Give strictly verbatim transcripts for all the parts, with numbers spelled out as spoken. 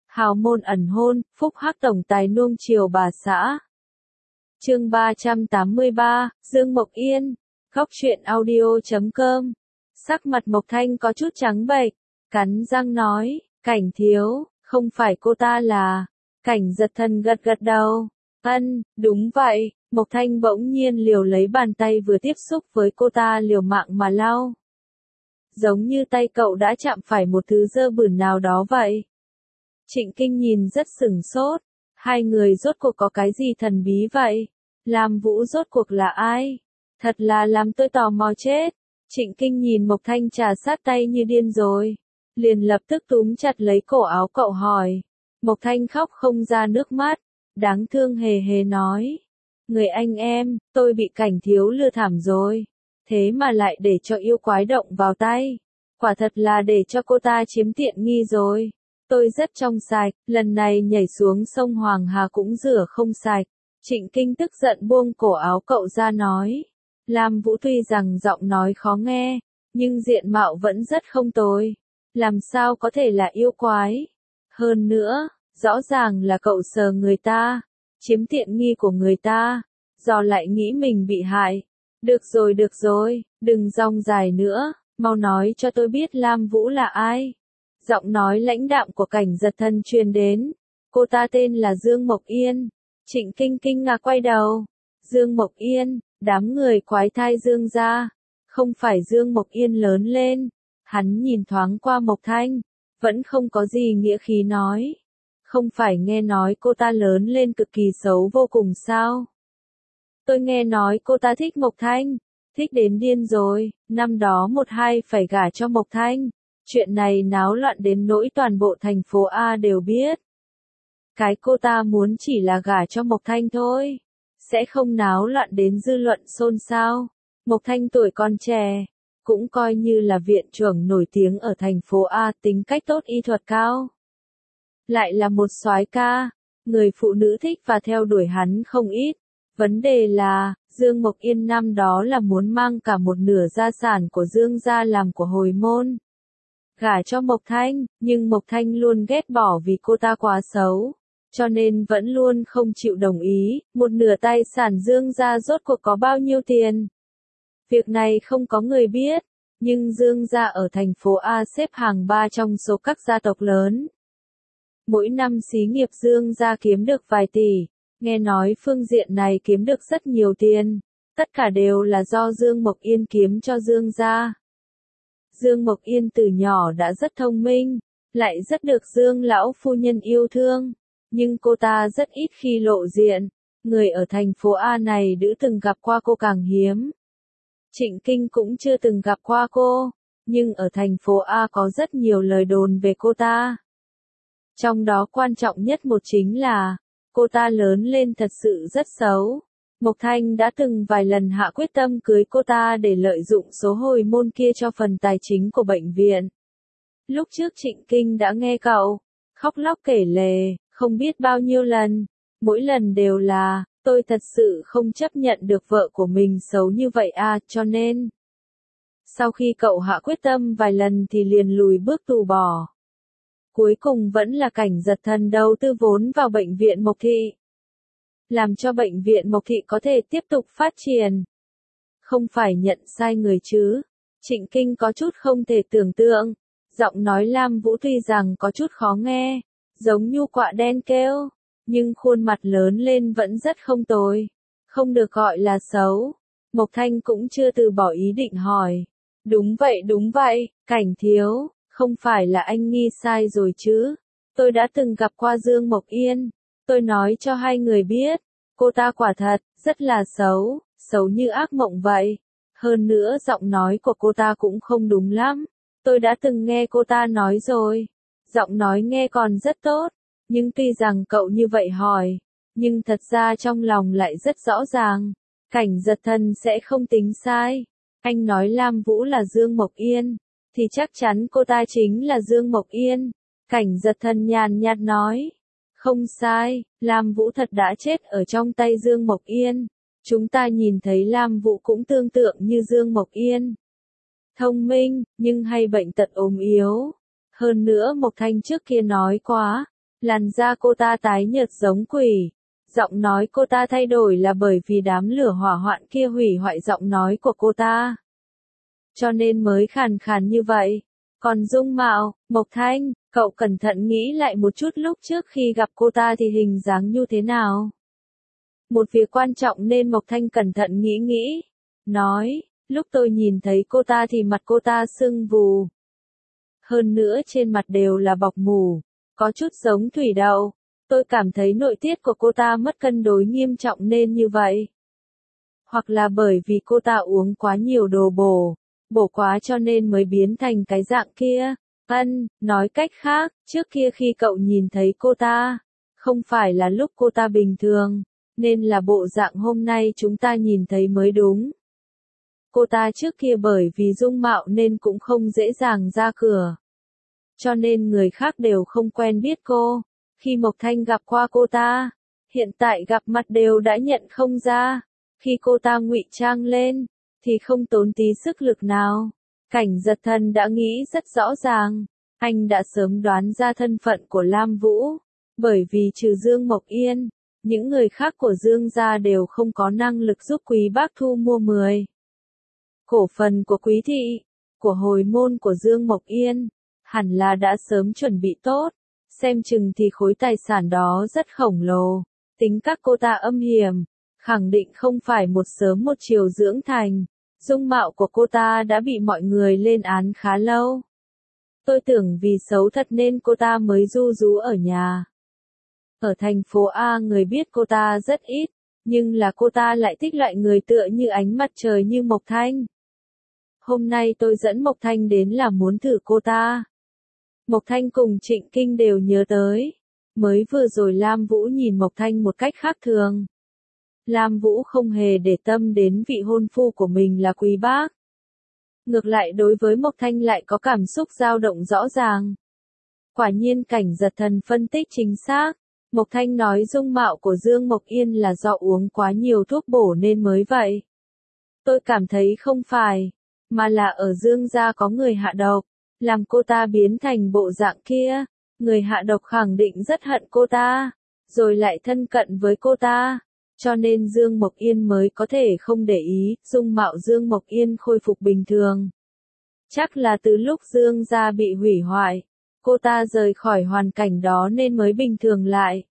Hào môn ẩn hôn, phúc hắc tổng tài nuông chiều bà xã. Chương ba trăm tám mươi ba, Dương Mộc Yên, góc truyện audio chấm com. Sắc mặt Mộc Thanh có chút trắng bệch, cắn răng nói, Cảnh thiếu, không phải cô ta là. Cảnh Giật Thần gật gật đầu, ân, đúng vậy. Mộc Thanh bỗng nhiên liều lấy bàn tay vừa tiếp xúc với cô ta liều mạng mà lau. Giống như tay cậu đã chạm phải một thứ dơ bẩn nào đó vậy. Trịnh Kinh nhìn rất sửng sốt, hai người rốt cuộc có cái gì thần bí vậy? Lam Vũ rốt cuộc là ai? Thật là làm tôi tò mò chết. Trịnh Kinh nhìn Mộc Thanh trà sát tay như điên rồi, liền lập tức túm chặt lấy cổ áo cậu hỏi. Mộc Thanh khóc không ra nước mắt, đáng thương hề hề nói. Người anh em, tôi bị Cảnh thiếu lừa thảm rồi. Thế mà lại để cho yêu quái động vào tay. Quả thật là để cho cô ta chiếm tiện nghi rồi. Tôi rất trong sạch, lần này nhảy xuống sông Hoàng Hà cũng rửa không sạch. Trịnh Kinh tức giận buông cổ áo cậu ra nói. Lam Vũ tuy rằng giọng nói khó nghe, nhưng diện mạo vẫn rất không tồi. Làm sao có thể là yêu quái? Hơn nữa, rõ ràng là cậu sờ người ta, chiếm tiện nghi của người ta, giờ lại nghĩ mình bị hại. Được rồi được rồi, đừng rong dài nữa, mau nói cho tôi biết Lam Vũ là ai. Giọng nói lãnh đạm của Cảnh Giật Thần truyền đến. Cô ta tên là Dương Mộc Yên. Trịnh Kinh kinh ngạc quay đầu. Dương Mộc Yên, đám người quái thai Dương gia. Không phải Dương Mộc Yên lớn lên. Hắn nhìn thoáng qua Mộc Thanh, vẫn không có gì nghĩa khí nói. Không phải nghe nói cô ta lớn lên cực kỳ xấu vô cùng sao? Tôi nghe nói cô ta thích Mộc Thanh, thích đến điên rồi, năm đó một hai phải gả cho Mộc Thanh. Chuyện này náo loạn đến nỗi toàn bộ thành phố A đều biết. Cái cô ta muốn chỉ là gả cho Mộc Thanh thôi, sẽ không náo loạn đến dư luận xôn xao. Mộc Thanh tuổi còn trẻ, cũng coi như là viện trưởng nổi tiếng ở thành phố A, tính cách tốt, y thuật cao. Lại là một soái ca, người phụ nữ thích và theo đuổi hắn không ít. Vấn đề là, Dương Mộc Yên năm đó là muốn mang cả một nửa gia sản của Dương gia làm của hồi môn. Gả cho Mộc Thanh, nhưng Mộc Thanh luôn ghét bỏ vì cô ta quá xấu, cho nên vẫn luôn không chịu đồng ý. Một nửa tài sản Dương gia rốt cuộc có bao nhiêu tiền? Việc này không có người biết, nhưng Dương gia ở thành phố A xếp hàng ba trong số các gia tộc lớn. Mỗi năm xí nghiệp Dương gia kiếm được vài tỷ, nghe nói phương diện này kiếm được rất nhiều tiền, tất cả đều là do Dương Mộc Yên kiếm cho Dương gia. Dương Mộc Yên từ nhỏ đã rất thông minh, lại rất được Dương lão phu nhân yêu thương, nhưng cô ta rất ít khi lộ diện, người ở thành phố A này đỡ từng gặp qua cô càng hiếm. Trịnh Kinh cũng chưa từng gặp qua cô, nhưng ở thành phố A có rất nhiều lời đồn về cô ta. Trong đó quan trọng nhất một chính là, cô ta lớn lên thật sự rất xấu. Mộc Thanh đã từng vài lần hạ quyết tâm cưới cô ta để lợi dụng số hồi môn kia cho phần tài chính của bệnh viện. Lúc trước Trịnh Kinh đã nghe cậu khóc lóc kể lể, không biết bao nhiêu lần, mỗi lần đều là, tôi thật sự không chấp nhận được vợ của mình xấu như vậy à, cho nên. Sau khi cậu hạ quyết tâm vài lần thì liền lùi bước từ bỏ. Cuối cùng vẫn là Cảnh Giật Thần đầu tư vốn vào bệnh viện Mộc Thị, làm cho bệnh viện Mộc Thị có thể tiếp tục phát triển. Không phải nhận sai người chứ? Trịnh Kinh có chút không thể tưởng tượng. Giọng nói Lam Vũ tuy rằng có chút khó nghe, giống nhu quạ đen kêu, nhưng khuôn mặt lớn lên vẫn rất không tồi. Không được gọi là xấu. Mộc Thanh cũng chưa từ bỏ ý định hỏi. Đúng vậy đúng vậy, Cảnh thiếu, không phải là anh nghi sai rồi chứ? Tôi đã từng gặp qua Dương Mộc Yên. Tôi nói cho hai người biết, cô ta quả thật, rất là xấu, xấu như ác mộng vậy. Hơn nữa giọng nói của cô ta cũng không đúng lắm. Tôi đã từng nghe cô ta nói rồi. Giọng nói nghe còn rất tốt, nhưng tuy rằng cậu như vậy hỏi, nhưng thật ra trong lòng lại rất rõ ràng. Cảnh Giật Thần sẽ không tính sai. Anh nói Lam Vũ là Dương Mộc Yên, thì chắc chắn cô ta chính là Dương Mộc Yên. Cảnh Giật Thần nhàn nhạt nói. Không sai, Lam Vũ thật đã chết ở trong tay Dương Mộc Yên. Chúng ta nhìn thấy Lam Vũ cũng tương tự như Dương Mộc Yên. Thông minh, nhưng hay bệnh tật ốm yếu. Hơn nữa Mộc Thanh trước kia nói quá, Làn da cô ta tái nhợt giống quỷ. Giọng nói cô ta thay đổi là bởi vì đám lửa hỏa hoạn kia hủy hoại giọng nói của cô ta. Cho nên mới khàn khàn như vậy. Còn dung mạo, Mộc Thanh, cậu cẩn thận nghĩ lại một chút lúc trước khi gặp cô ta thì hình dáng như thế nào? Một việc quan trọng nên Mộc Thanh cẩn thận nghĩ nghĩ. Nói, lúc tôi nhìn thấy cô ta thì mặt cô ta sưng vù. Hơn nữa trên mặt đều là bọc mủ, có chút giống thủy đậu. Tôi cảm thấy nội tiết của cô ta mất cân đối nghiêm trọng nên như vậy. Hoặc là bởi vì cô ta uống quá nhiều đồ bổ, bổ quá cho nên mới biến thành cái dạng kia. Ân, nói cách khác, trước kia khi cậu nhìn thấy cô ta, không phải là lúc cô ta bình thường, nên là bộ dạng hôm nay chúng ta nhìn thấy mới đúng. Cô ta trước kia bởi vì dung mạo nên cũng không dễ dàng ra cửa. Cho nên người khác đều không quen biết cô. Khi Mộc Thanh gặp qua cô ta, hiện tại gặp mặt đều đã nhận không ra. Khi cô ta ngụy trang lên, thì không tốn tí sức lực nào. Cảnh Giật Thần đã nghĩ rất rõ ràng, anh đã sớm đoán ra thân phận của Lam Vũ, bởi vì trừ Dương Mộc Yên, những người khác của Dương gia đều không có năng lực giúp Quý Bác thu mua mười cổ phần của Quý thị, của hồi môn của Dương Mộc Yên, hẳn là đã sớm chuẩn bị tốt, xem chừng thì khối tài sản đó rất khổng lồ, tính các cô ta âm hiểm, khẳng định không phải một sớm một chiều dưỡng thành. Dung mạo của cô ta đã bị mọi người lên án khá lâu. Tôi tưởng vì xấu thật nên cô ta mới ru rú ở nhà. Ở thành phố A người biết cô ta rất ít, nhưng là cô ta lại thích loại người tựa như ánh mặt trời như Mộc Thanh. Hôm nay tôi dẫn Mộc Thanh đến là muốn thử cô ta. Mộc Thanh cùng Trịnh Kinh đều nhớ tới. Mới vừa rồi Lam Vũ nhìn Mộc Thanh một cách khác thường. Lam Vũ không hề để tâm đến vị hôn phu của mình là Quý Bác. Ngược lại đối với Mộc Thanh lại có cảm xúc dao động rõ ràng. Quả nhiên Cảnh Giật Thần phân tích chính xác. Mộc Thanh nói dung mạo của Dương Mộc Yên là do uống quá nhiều thuốc bổ nên mới vậy. Tôi cảm thấy không phải, mà là ở Dương gia có người hạ độc, làm cô ta biến thành bộ dạng kia. Người hạ độc khẳng định rất hận cô ta, rồi lại thân cận với cô ta. Cho nên Dương Mộc Yên mới có thể không để ý, dung mạo Dương Mộc Yên khôi phục bình thường. Chắc là từ lúc Dương gia bị hủy hoại, cô ta rời khỏi hoàn cảnh đó nên mới bình thường lại.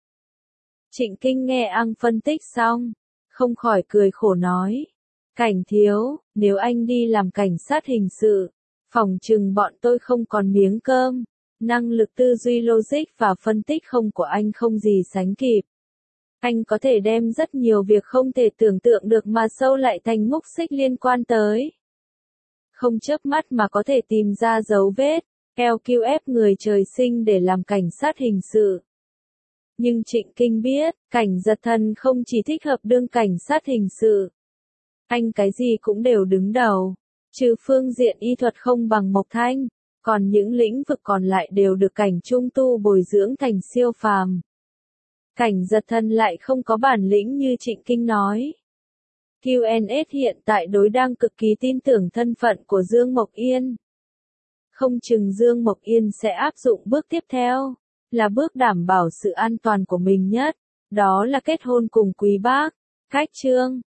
Trịnh Kinh nghe Ang phân tích xong, không khỏi cười khổ nói. Cảnh thiếu, nếu anh đi làm cảnh sát hình sự, phỏng chừng bọn tôi không còn miếng cơm. Năng lực tư duy logic và phân tích không của anh không gì sánh kịp. Anh có thể đem rất nhiều việc không thể tưởng tượng được mà sâu lại thành múc xích liên quan tới. Không chớp mắt mà có thể tìm ra dấu vết, lờ quy ép người trời sinh để làm cảnh sát hình sự. Nhưng Trịnh Kinh biết, Cảnh Giật Thần không chỉ thích hợp đương cảnh sát hình sự. Anh cái gì cũng đều đứng đầu, trừ phương diện y thuật không bằng Mộc Thanh, còn những lĩnh vực còn lại đều được Cảnh Trung tu bồi dưỡng thành siêu phàm. Cảnh Giật Thần lại không có bản lĩnh như Trịnh Kinh nói. quy en ét hiện tại đối đang cực kỳ tin tưởng thân phận của Dương Mộc Yên. Không chừng Dương Mộc Yên sẽ áp dụng bước tiếp theo, là bước đảm bảo sự an toàn của mình nhất, đó là kết hôn cùng Quý Bác. Cách chương